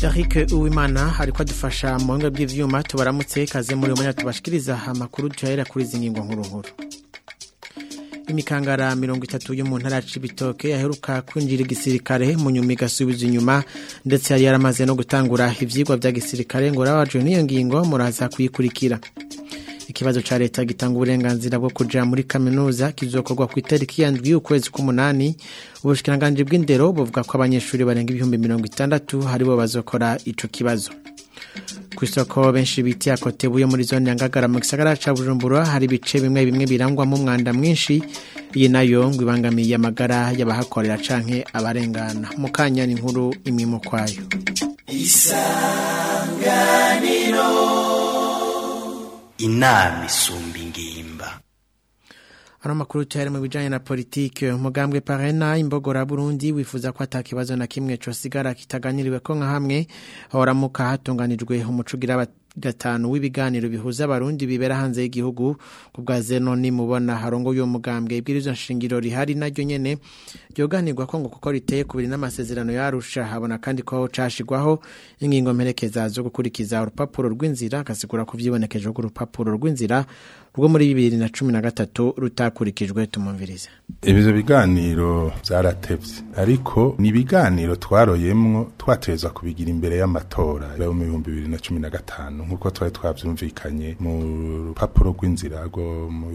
Frederic Uwimana hariko adufasha mu buhinga bw'ivyuma tubaramutse kaze muri umwe tubashikiriza amakuru tuhera kuri zingingo nkuru. Imikangara 30 yo mu ntara Cibitoke yaheruka kwinjira igisirikare mu nyuma igasubiza inyuma ndetse yari yaramaze no gutangura ivyigwa vya gisirikare ngo rabaje niyo ngingo muraza kuyikurikira. Ikibazo cha leta gitanga uburenganzira bwo kuja muri kaminuza kizokorwa ku itariki ya 7 ukwezi k'umunani. Ubushikiranganje bw'indero buvuga ko abanyeshuri barenga 60 haribo bazokora ico kibazo. Kw'isoko benshi biti yakotebuye muri zone ya Ngagara mu gisagara ca Bujumbura hari ibice bimwe birangwa mu mwanda mwinshi, iyi nayo ngo ibangamiye amagara y'abahakorera canke abarengana. Mukanya ni inkuru imimo kwayo. Isanganiro inama isumba ingimba. Ano makuru cyari mu bijanye na politike. Umugambwe Parena Imbogora Burundi wifuza ko atakibazo na kimwe cyo sigara kitaganiriwe ko nka hamwe horamuka hatunganijwe umucugira gatanu w'ibiganiro bihuza abarundi bibera hanze y'igihugu. Kubwa Zenoni mubona harongo yo mugambwe ibwirizo nshingiro rihari naryo nyene ryoganirwa ko ngo kuko riteye kubiri n'amasezerano yarusha. Habona kandi ko cashigwaho ingingo mperekeza zo gukurikiza urupapuro rw'inzira, kasigura ko vyibonekeje ko urupapuro rw'inzira rwo muri 2013 rutakurikijwe. Tumumvirize. Ibizo biganiro byaratevye ariko ni biganiro twaroyemwo twateza kubigira imbere y'amatora yo mu 2015 nkuko twari twavyumvikanye mu rupapuro rw'inzira rwo mu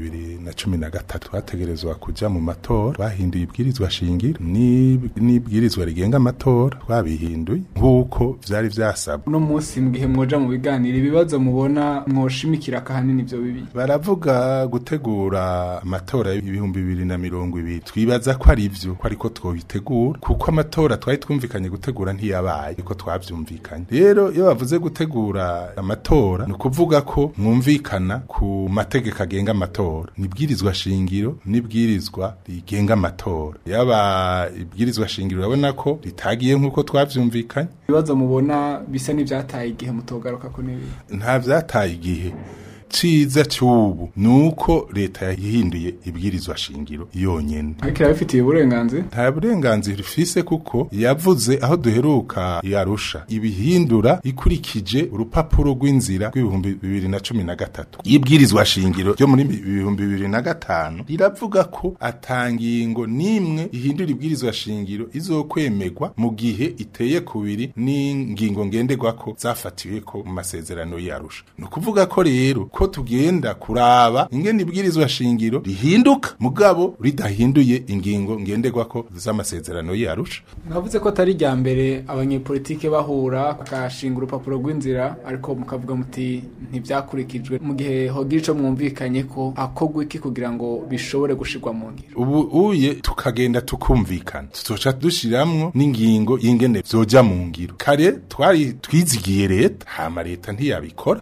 2013 twategerezwa kuja mu matora. Bahinduye ibwirizwa shingiro n'ibwirizwa rigenga amatora twabihinduye nkuko vyari vyasabwa. No munsi mugihe mwoja mu biganiro ibibazo mubona mwoshimikira kahanini ivyo bibi. Baravuga gutegura amatora y'2020 twibaza ko ari ivyo ko ariko twobitegura kuko amatora twari twumvikanye gutegura ntiyabaye ko twavyumvikanye. Rero iyo bavuze gutegura amatora no kuvuga ko mwumvikana ku mategeko agenga amatora, nibwirizwa shingiro nibwirizwa rigenga amatora. Yaba ibwirizwa shingiro urabona ko ritagiye nkuko twavyumvikanye. Ibibazo mubona bisa n'ivyataye igihe mutogaruka ko nibi. Nta vyataye igihe. Ciza cyubu nuko leta yahinduye ibwirizwa shingiro yonyene. Ariko yabifitiye uburenganzira? Nta burenganzira ifise kuko yavuze aho duheruka yarusha ibihindura ikurikije urupapuro rw'inzira rw'2013. Ibwirizwa shingiro ryo muri 2005 riravuga ko atangingo nimwe ihindura ibwirizwa shingiro izokwemerwa mu gihe iteye kubiri n'ingingo ngenderwako zafatiwe ko mu masezerano yarusha. No kuvuga ko rero ko tugenda kuraba ingene ibwirizwa shingiro rihinduka mugabo ridahinduye ingingo ngenderwako z'amasezerano yarusha. Navuze ko atari rya mbere abanyepolitike bahura akashinga urupapuro rw'inzira ariko mukavuga muti ntibyakurikijwe mu gihe hogira ico mwumvikanye ko akogwa iki kugira ngo bishobore gushirwa mu ngiro. Ubu uye tukagenda tukumvikana tuzoca dushiramwo n'ingingo y'ingene zoja mu ngiro. Kare twari twizigiye leta hama leta ntiyabikora.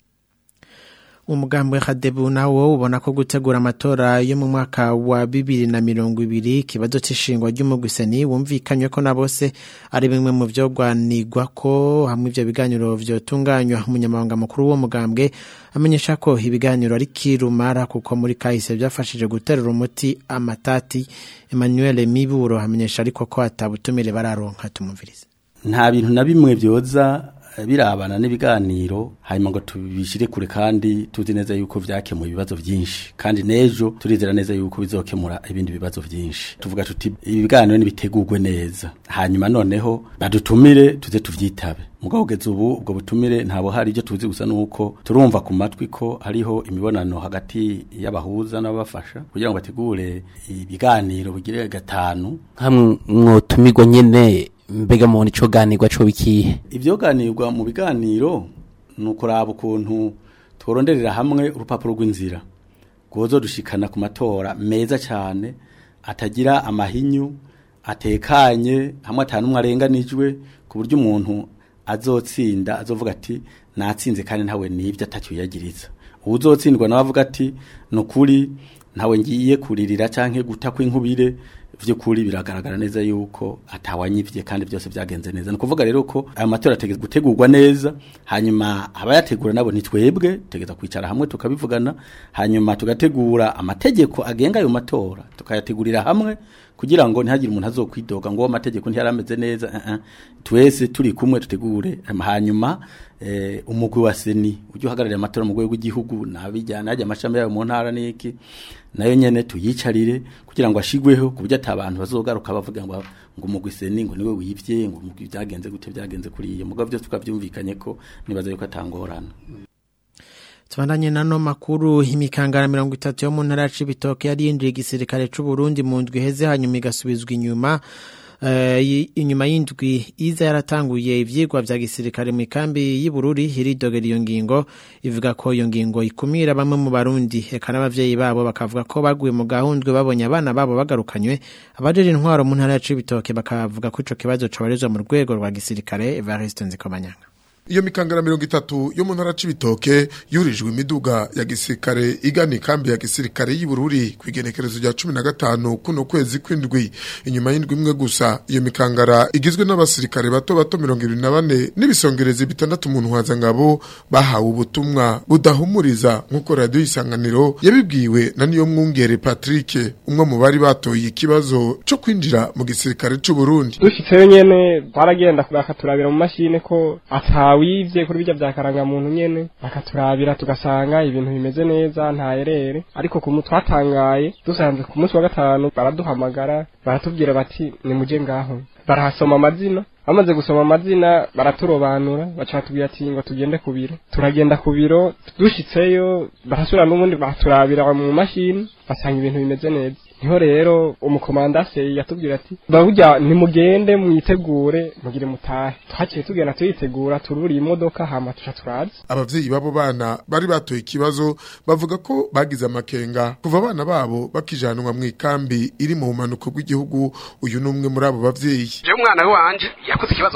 Umugambwe Hadebu nawo ubona ko gutegura amatora yo mu mwaka wa 2020 kibazo c'ishingwa ry'umugwiseni wumvikanywe ko na bose ari bimwe mu vyogwanirwa ko hamwe ivyo biganiro vyotunganywa. Umunyamabanga mukuru wo mugambwe amenyesha ko ibiganiro ari kirumara kuko muri kahise byafashije guterura umuti amatati. Emmanuel Miburo amenyesha ariko ko atabutumire bararonka. Tumumvirize. Nta bintu na bimwe byoza birabana n'ibiganiro hanyuma ngo tubishire kure kandi tuzi neza yuko vyakemuye ibibazo vyinshi kandi nejo turizera neza yuko bizokemura ibindi bibazo vyinshi. Tuvuga tuti ibiganiro nibitegurwe neza hanyuma noneho badutumire tuze tuvyitabe. Mugabo geze ubu ubwo butumire ntabo hari ibyo tuzi gusa nuko turumva ku matwi ko hariho imibonano hagati y'abahuza n'abafasha kugira ngo bategure ibiganiro bigire gatanu. Hamwe mwotumirwa nyene mbega mu nico ganirwa cyo bikihe. Ivyo ganirwa mu biganiro nukuraba ukuntu tworonderera hamwe urupapuro rw'inzira gozo dushikana ku matora meza cyane atagira amahinyu atekanye hamwe atanumwe arenganijwe ku buryo umuntu azotsinda azovuga ati natsinze kandi ntawe nivyo atacyo yagiriza. Uzotsindwa nabavuga ati nukuri ntawe ngiye kuririra canke guta kw'inkubire vy'ukuri biragaragara neza yuko atawanyivye kandi byose byagenze neza. Nukuvuga rero ko aya matora ategeza gutegurwa neza hanyuma abayategura nabo nitwebwe tegeza kwicara hamwe tukabivugana hanyuma tugategura amategeko agenga ayo matora tukayategurira hamwe kugira ngo ntihagire umuntu azokwidoga ngo amategeko ntiyarameze neza twese turi kumwe tutegure hanyuma umugwi wa seni ujye uhagararira amatora mu rwego rw'igihugu nabijyana hajya amashami yayo mu ntara n'iki nayo nyene tuyicarire kugira ngo ashigweho ku buryo atabantu bazogaruka bavuga ngo umugwi seni ngo niwe wivye ngo umugwi byagenze gute byagenze kuri iyo mugabo byose tukavyumvikanye ko nibaza yuko atangorana. Tubandanye nano makuru imikangara 30 yo mu ntara y'Ibitoke yari yinjiye igisirikare c'u Burundi mu ndwi heze hanyuma igasubizwa inyuma inyuma y'indwi iza yaratanguye ivyigwa vya gisirikare mu kambi y'Ibururi hiridogera iyo ngingo ivuga ko iyo ngingo ikumira bamwe mu Barundi eka n'abavyeyi babo bakavuga ko baguye mu gahundwe babonye abana babo bagarukanywe abajeje intwaro mu ntara y'Ibitoke bakavuga ko ico kibazo cabarizwa mu rwego rwa gisirikare Evariste Nzikomanyanga. Iyo mikangara 30 yo mu ntara y'Ibitoke yurijwe imiduga ya gisirikare igana ikambi ya gisirikare y'Ibururi kwigenekerezo rya 15 kuno kwezi kw'indwi inyuma y'indwi imwe gusa. Iyo mikangara igizwe n'abasirikare bato 24 n'ibisongerezi 6 mu ntwaza ngabo bahawe ubutumwa budahumuriza nkuko radio Isanganiro yabibwiwe na niyo mwungere Patrick umwe mu bari batoye ikibazo cyo kwinjira mu gisirikare c'u Burundi. Dushitse nyene baragenda bakaturabira mu mashine ko wivye kuri bijya byakaranga muntu nyene bakaturabira tugasanga ibintu bimeze neza nta erere ariko ku mutwatangaye dusanze ku munsi wa gatanu baraduhamagara baratubwira bati ni muje ngaho barahasoma amazina amaze gusoma amazina baraturobanura bacatubwira ati ngo tugende ku biro turagenda ku biro dushitseyo barasura n'ubundi baturabira mu mashini basanga ibintu bimeze neza niho rero umukomandase yatubwira ati bawujya nimugende mwitegure mugire mutahe twaciye tugenda tuyitegura tururi imodoka hama turaza. Abavyeyi babo bana bari batoye ikibazo bavuga ko bagize amakenga kuva abana babo bakijanwa mu ikambi iri mu manuko rw'igihugu. Uyu numwe muri abo bavyeyi. Je umwana wanje yakoze ikibazo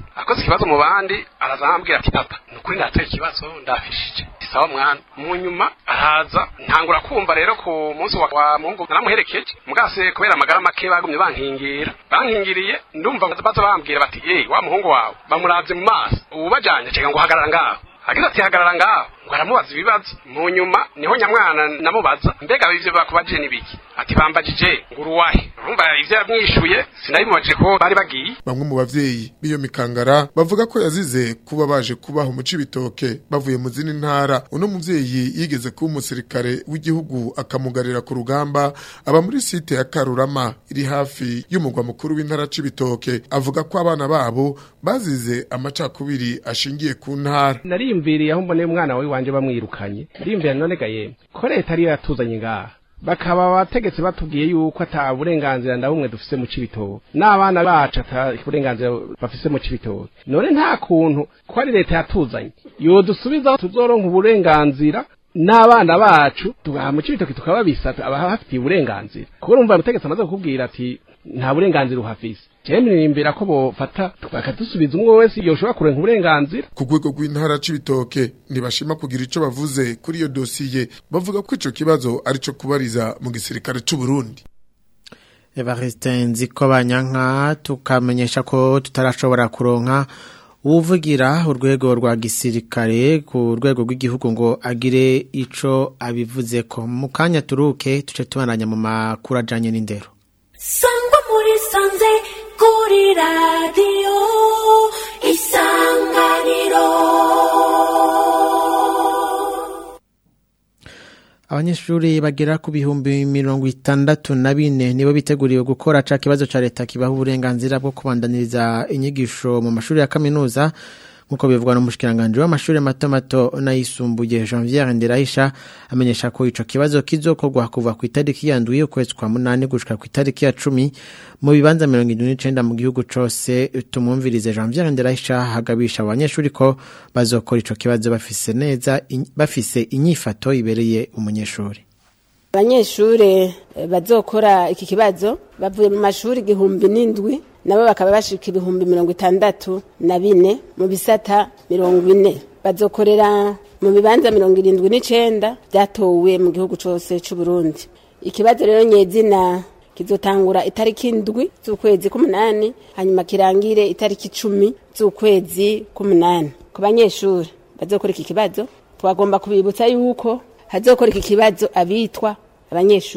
mu bandi arazambwira ati papa nukuri natoye ikibazo ndafishije sawa mwana mu nyuma araza ntangura kumva rero ku munsi wa Mungu naramuherekeje mugase kubera amagara make bagumye bankingiriye ndumva baza bambwira bati wa muhungu wawe bamuravye mu maso ubajanye cega ngo hagarara ngaho agira ati hagarara ngaho ngo aramubaza ibibazo mu nyuma niho nyamwana namubaza mbega ivyo bakubajije nibiki ati bambajije ngo uruwahe urumva ivyo yamwishuye sinabimubajije ko bari bagiye. Bamwe mu bavyeyi biyo mikangara bavuga ko yazize kuba baje kubaho mu Cibitoke bavuye mu zindi ntara. Uno muvyeyi yigeze kuba umusirikare w'igihugu akamugarira ku rugamba aba muri site ya Karurama iri hafi y'umugwa mukuru w'intara Cibitoke avuga ko abana babo bazize amacakubiri ashingiye ku ntara. Narimviriye aho mbone umwana wanje bamwirukanye rimvira none gaye ko leta ari yatuzanye ngaha bakaba abategetsi batubwiye yuko ata burenganzira ndabumwe dufise mu Cibitoke n'abana bacu ata burenganzira bafise mu Cibitoke none nta kuntu ko ari leta yatuzanye yo dusubiza tuzoronka uburenganzira n'abana bacu tugaha mu Cibitoke tukababisata abahafitiye uburenganzira kuko urumva umutegetsi amaze kukubwira ati nta burenganzira uhafise cyane imbere ko bofata bakadusubiza umwe wese yoshobora kurenga uburenganzira. Ku rwego rw'intara Cibitoke ntibashima kugira ico bavuze kuri iyo dosiye bavuga ko ico kibazo ari cyo kubariza mu gisirikare c'u Burundi. Evariste Nzikomanyanga tukamenyesha ko tutarashobora kuronka uvugira urwego rwa gisirikare ku rwego rw'igihugu ngo agire ico abivuze ko mu kanya turuke tuce tubananya mu makuru ajanye n'indero. Sangwa muri sanze kuri radio Isanganiro. Abanyeshuri bagera ku bihumbi 64 nibo biteguriwe gukora ca kibazo ca leta kibaho uburenganzira bwo kubandaniriza inyigisho mu mashuri ya kaminuza nkuko bivugwa n'umushikiranganje w'amashuri mato n'ayisumbuye Janvier Ndirahisha amenyesha ko ico kibazo kizokorwa kuva ku itariki yanduye ukwezi kwa 8 gushika ku itariki ya 10 mu bibanza 79 mu gihugu cose. Tumumvirize Janvier Ndirahisha hagabisha abanyeshuri ko bazokora ico kibazo bafise inyifato ibereye umunyeshuri. Abanyeshure bazokora iki kibazo bavuye mu mashuri 1007 nabo bakaba bashika 64 mu bisata 40 bazokorera mu bibanza 79 byatowe mu gihugu cose c'u Burundi. Ikibazo rero nyezina kizotangura itariki 7 z'ukwezi k'umunani hanyuma kirangire itariki 10 z'ukwezi k'umunani. Ku banyeshure bazokora iki kibazo twagomba kubibutsa yuko hazokora iki kibazo abitwa abanyeshuri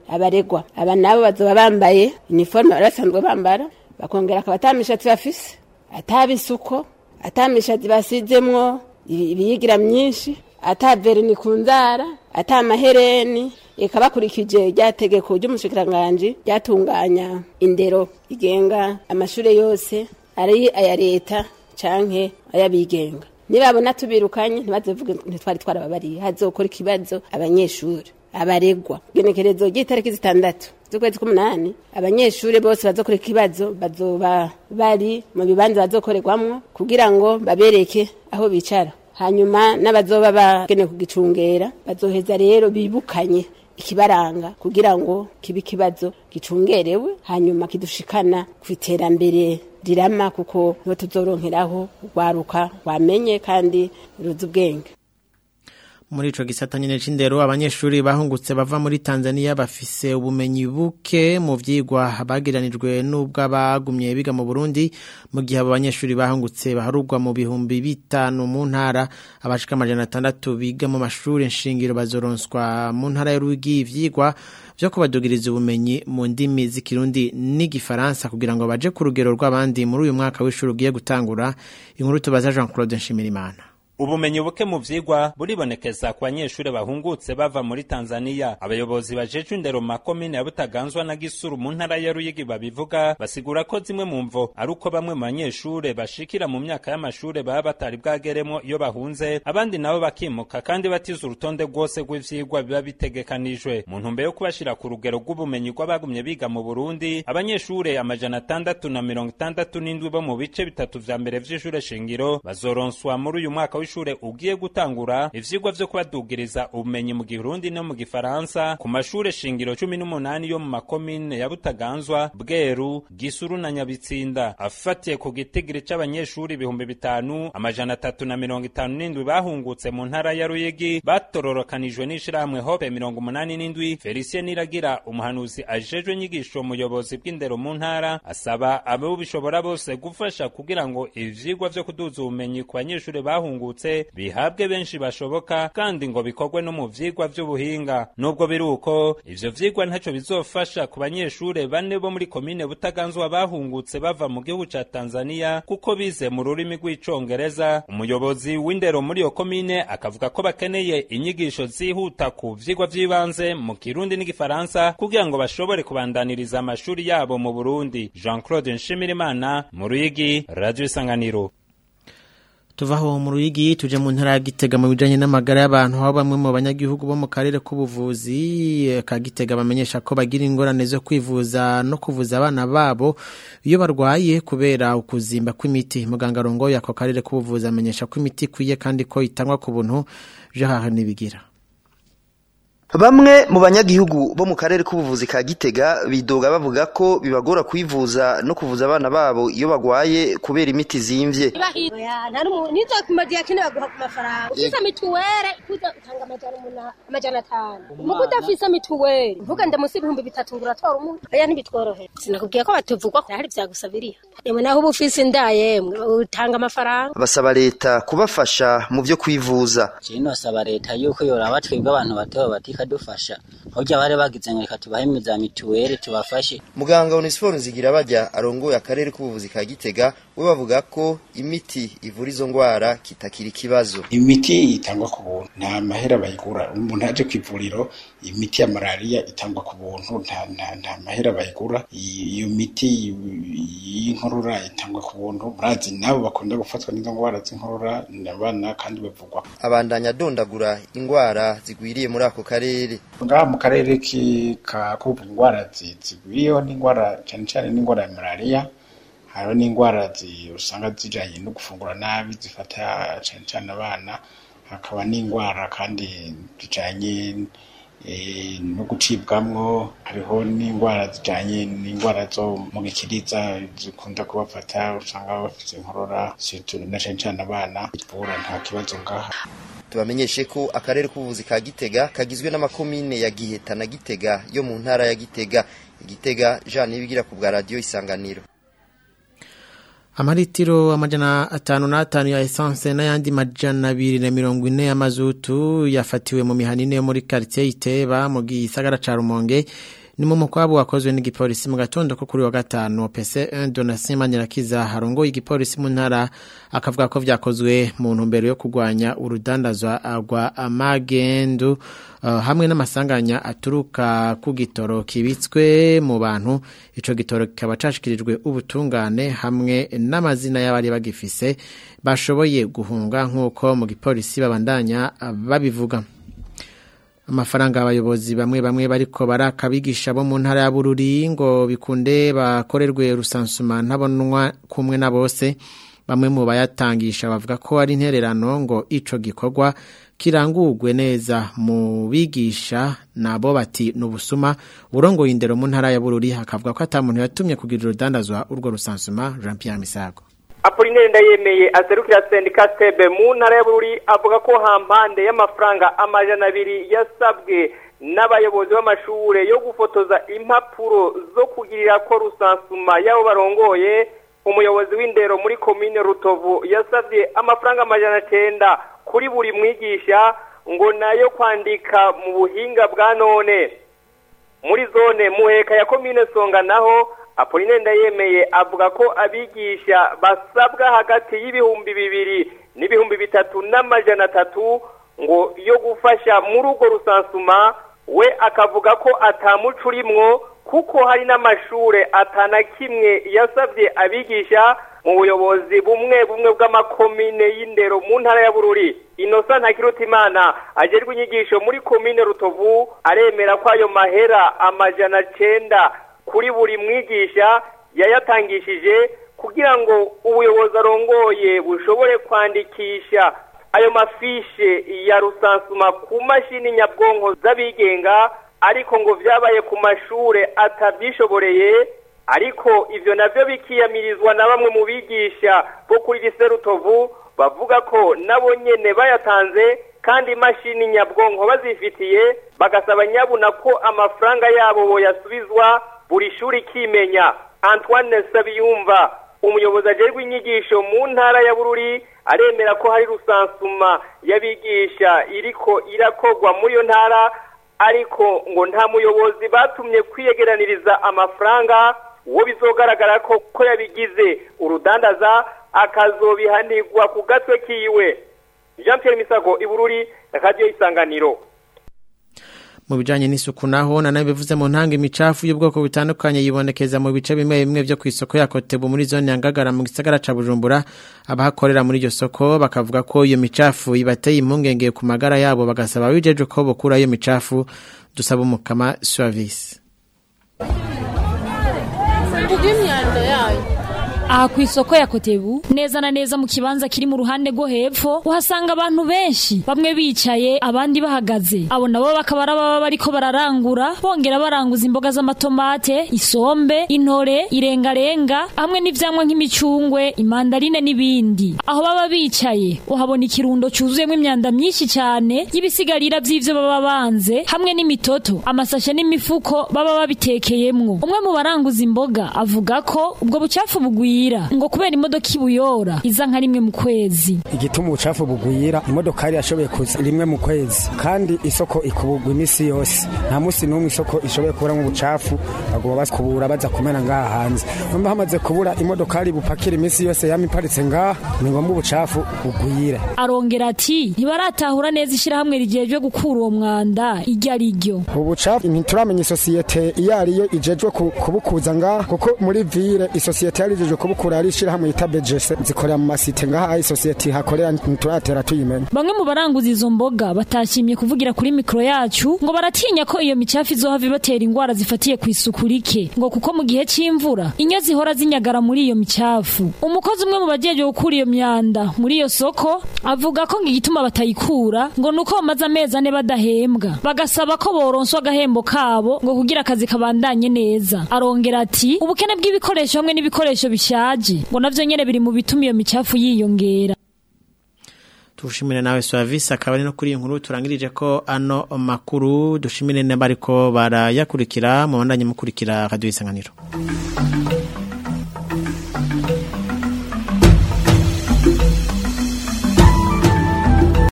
abaregwa aba nabo bazoba bambaye uniforme barasanzwe bambara bakongera akabatamishatsi bafise atabisuko atamishatsi basizemwo ibiyigira myinshi atavereni kunzara atamahereni ikabakurikije ryategeko ry'umushikiranganje ryatunganya indero igenga amashure yose ari aya leta canke ayabigenga nibabona tubirukanye ntibazovuge ntitwari twarababariye hazokora ikibazo abanyeshuri abaregwa genekerezo ry'itariki 6 z'ukwezi k'umunani abanyeshuri bose bazokora ikibazo bazoba bari mu bibanza bazokorerwamwo kugira ngo babereke aho bicara hanyuma n'abazoba bagene kugicungera bazoheza rero bibukanye ikibaranga kugira ngo kibe ikibazo gicungerewe hanyuma kidushikana ku iterambere rirama kuko niho tuzoronkeraho urwaruka wamenye kandi ruzi ubwenge. Muri ico gisata nyene c'indero abanyeshuri bahungutse bava muri Tanzania bafise ubumenyi buke mu vyigwa bagiranijwe n'ubwo abagumye biga mu Burundi mu gihe abo banyeshuri bahungutse baharugwa mu bihumbi 5 mu ntara abashika 600 biga mu mashuri nshingiro bazoronswa mu ntara y'Urugi ivyigwa byo kubadugiriza ubumenyi mu ndimi z'ikirundi n'igifaransa kugira ngo baje ku rugero rw'abandi muri uyu mwaka w'ishuri ugiye gutangura inkuru tubaza Jean Claude Nshimirimana. Ubumenyi buke mu vyigwa buribonekeza ku banyeshure bahungutse bava muri Tanzania. Abayobozi bajeje indero makomine ya Butaganzwa na Gisuru mu ntara ya Ruyigi babivuga basigura ko zimwe mu mvo ari uko bamwe mu banyeshure bashikira mu myaka y'amashure baba batari bwageremo iyo bahunze abandi nabo bakimuka kandi batize urutonde rwose rw'ivyigwa biba bitegekanijwe mu ntumbero yo kubashira ku rugero rw'ubumenyi rw'abagumye biga mu Burundi. Abanyeshure 667 bo mu bice bitatu vya mbere vy'ishure shingiro bazoronswa muri uyu mwaka ishure ugiye gutangura ivyigwa vyo kubadugiriza ubumenyi mu Kirundi no mu Gifaransa ku mashure shingiro 18 yo mu makomine ya Butaganzwa, Bweru, Gisuru na Nyabitsinda. Afatiye ku gitigiri c'abanyeshuri 5357 bahungutse mu ntara ya Ruyigi batororokanijwe n'ishiramwe Hope 87. Felicien Niragira umuhanuzi ajejwe nyigisho muyobozi bw'indero mu ntara asaba abo bishobora bose gufasha kugira ngo ivyigwa vyo kuduza ubumenyi ku banyeshure bahungutse bihabwe benshi bashoboka kandi ngo bikorwe no mu vyigwa vy'ubuhinga. Nubwo biruko ivyo vyigwa ntaco bizofasha ku banyeshure 4 bo muri komine Butaganzwa bahungutse bava mu gihugu ca Tanzania kuko bize mu rurimi rw'icongereza. Umuyobozi w'indero muri yo komine akavuga ko bakeneye inyigisho zihuta ku vyigwa vy'ibanze mu Kirundi n'igifaransa kugira ngo bashobore kubandaniriza amashuri yabo mu Burundi. Jean Claude Nshimirimana mu Ruyigi, Radio Isanganiro. Tuvaho mu Ruyigi tuje mu ntara ya Gitega mu bijanye n'amagara y'abantu aho bamwe mu banyagihugu bo mu karere k'ubuvuzi ka Gitega bamenyesha ko bagira ingorane zo kwivuza no kuvuza abana babo iyo barwaye kubera ukuzimba kw'imiti. Muganga rongo yako karere k'ubuvuzi amenyesha ko imiti kwiye kandi ko itangwa ku buntu Jean Nibigira. Bamwe mu banyagihugu bo mu karere k'ubuvuzi ka Gitega bidoga bavuga ko bibagora kwivuza no kuvuza abana babo iyo bagwaye kubera imiti zimvye. Nizo kumadia kene baguha ku mafaranga. Ufisa mituwere kuza utanga amajana 5. Mukuda fisa mituwere. Mvuga ndamusi 3,000 ngura tora umuntu. Aya nibitworohe. Sinakubwiye ko batuvugwa ko hari vyagusabiriya. Yemwe naho ubufisi ndayemwe utanga amafaranga. Basaba leta kubafasha mu byo kwivuza. Kino asaba leta yuko yoraba twebwe abantu bato batika dufasha hoja bare bagize ngo reka tubahemeza mituwere tubafashe. Muganga Onesphore Nzigira bajya arongoye akarere k'ubuvuzi ka Gitega we bavuga ko imiti ivura izo ngwara kitakiri kibazo. Imiti itangwa ku buntu nta mahera bayigura. Umuntu aje kwivuriro imiti ya malaria itangwa ku buntu nta mahera bayigura. Iyo miti y'inkorora itangwa ku buntu. Murazi nabo bakunda gufatwa n'izo ngwara z'inkorora n'abana kandi bavugwa. Abandanya dondagura ingwara zigwiriye muri ako karere. Ngaha mu karere kuba ingwara zigwiriyeho n'ingwara cyane cyane n'ingwara ya malaria. Hariho n'ingwara usanga zijanye no gufungura nabi zifata cyane cyane abana. Hakaba n'ingwara kandi zijanye no gucibwamwo. Hariho n'ingwara zijanye n'ingwara zo mu gikiriza zikunda kubafata usanga bafite inkorora na cyane cyane abana. Ivura nta kibazo ngaha. Tubamenyeshe ko akarere k'ubuvuzi ka Gitega kagizwe n'amakomine ya Giheta na Gitega yo mu ntara ya Gitega. Gitega Jean Nibigira ku bwa Radio Isanganiro. Amaritiro amajana 505 ya essence n'ayandi majana 240 ya mazutu yafatiwe mu mihanine yo muri quartier Iteba mu gisagara ca Rumonge ni mu mukwabu wakozwe n'igipolisi mu gatondo ko kuri wa gatanu PC1 Donatien Manirakiza harongo igipolisi mu ntara akavuga ko vyakozwe mu ntumbero yo kugwanya urudandazwa agwa amagendo hamwe n'amasanganya aturuka ku gitoro kibitswe mu bantu ico gitoro kikaba cashikirijwe ubutungane hamwe n'amazina y'abari bagifise bashoboye guhunga nk'uko mu gipolisi babandanya babivuga. Amafaranga abayobozi bamwe bariko barakabigisha bo mu ntara ya Bururi ngo bikunde bakorerwe rusansuma ntabonwa kumwe na bose bamwe mu bayatangisha bavuga ko ari intererano ngo ico gikorwa kirangurwe neza mu bigisha nabo bati nubusuma urongoye indero mu ntara ya Bururi hakavuga ko atamuntu yatumye kugira urudandazwa urwo rusansuma Jean Pierre Misago. Apolinere Ndayemeye azerukira sendika Tebe mu ntara ya Bururi avuga ko hampande y'amafaranga amajana 200 yasabwe n'abayobozi b'amashure yo gufotoza impapuro zo kugirira ko rusansuma yabo barongoye umuyobozi w'indero muri commune Rutovu yasabye amafaranga amajana 900 kuri buri mwigisha ngo nayo kwandika mu buhinga bwa none muri zone Muheka ya commune Songa naho Apolinere Ndayemeye avuga ko abigisha basabwa hagati y'ibihumbi 2 n'ibihumbi 3 n'amajana 3 ngo yo gufasha muri urwo rusansuma we akavuga ko atamucurimwo kuko hari n'amashure atana kimwe yasabye abigisha mu buyobozi bumwe bw'amakomine y'indero mu ntara ya Bururi. Innocent Ntakirutimana ajerwe inyigisho muri commune Rutovu aremera ko ayo mahera amajana 900 kuri buri mwigisha yayatangishije kugira ngo ubuyobozi arongoye bushobore kwandikisha ayo mafishe ya rusansuma ku mashini nyabwonko z'abigenga ariko ngo vyabaye ku mashure atabyishoboreye ariko ivyo navyo bikiyamirizwa na bamwe mu bigisha bo kuri Giserutovu bavuga ko nabo nyene bayatanze kandi imashini nyabwonko bazifitiye bagasaba nyabuna ko amafaranga yabo boyasubizwa buri shuri kimenya. Antoine Sabiyumva umuyobozi ajerwe inyigisho mu ntara ya Bururi aremera ko hari rusansuma yabigisha iriko irakogwa muri yo ntara ariko ngo nta muyobozi batumye kwiyegeraniriza amafaranga uwo bizogaragara ko yabigize urudandaza akazobihanirwa ku gatwe kiwe. Jean Pierre Misago Ibururi Radio Isanganiro. Mu bijanye n'isuku naho nanabivuze mu ntanga imicafu y'ubwoko bitandukanye yibonekeza mu bice bimwe byo kw'isoko ya Kotebu muri zone ya Ngagara mu gisagara ca Bujumbura abahakorera muri iryo soko bakavuga ko iyo micafu ibateye impungenge ku magara yabo bagasaba bijeje ko bokura iyo micafu dusaba umukama service. Aha kw'isoko ya Kotebu neza na neza mu kibanza kiri mu ruhande rwo hepfo uhasanga abantu benshi bamwe bicaye abandi bahagaze abo nabo bakaba baba bariko bararangura bongera baranguza imboga z'amatomate isombe intore irengarenga hamwe n'ivyamwa nk'imicungwe imandarine n'ibindi aho baba bicaye uhabona ikirundo cyuzuyemo imyanda myinshi cyane y'ibisigarira by'ivyo baba banze hamwe n'imitoto amasashe n'imifuko baba babitekeyemwo umwe mu baranguza imboga avuga ko ubwo bucafu bugwiye ngo kubera imodoka ibuyora iza nka rimwe mu kwezi igituma ubucafu bugwira imodoka yari yashoboye kuza rimwe mu kwezi kandi isoko ikubugwa imisi yose nta musi n'umwe isoko ishoboye kubura mu bucafu bagomba baskubura baza kumena ngaha hanze numva hamaze kubura imodoka yari bupakira imisi yose yamiparitse ngaha ni ngombwa ubucafu bugwira arongera ati ntibaratahura neza ishirahamwe rigejwe gukura uwo mwanda iryo ari ryo ubucafu ntituramenya isosiyete iyo ariyo ijejwe kubukuza ngaha kuko muri ville isosiyete yari ijejwe kubukura ari ishirahamwe yita BGC zikorera mu masite ngaha isosiyete hakorera ntituratera tuyimenya bamwe mu baranguza izo mboga batashimye kuvugira kuri mikro yacu ngo baratinya ko iyo micafu izohava ibatera ingwara zifatiye ku isuku rike ngo kuko mu gihe c'imvura inyo zihora zinyagara muri iyo micafu umukozi umwe mu bajeje gukura iyo myanda muri iyo soko avuga ko ngigituma batayikura ngo nuko bamaze amezi 4 badahembwa bagasaba ko boronswa agahembo kabo ngo kugira akazi kabandanye neza arongera ati ubukene bw'ibikoresho hamwe n'ibikoresho bishaje ngo navyo nyene biri mu bituma iyo micafu yiyongera. Tushimire nawe service akaba ari no kuri inkuru turangirije ko ano makuru dushimire n'abariko barayakurikira mu bandanye mukurikira Radio Isanganiro.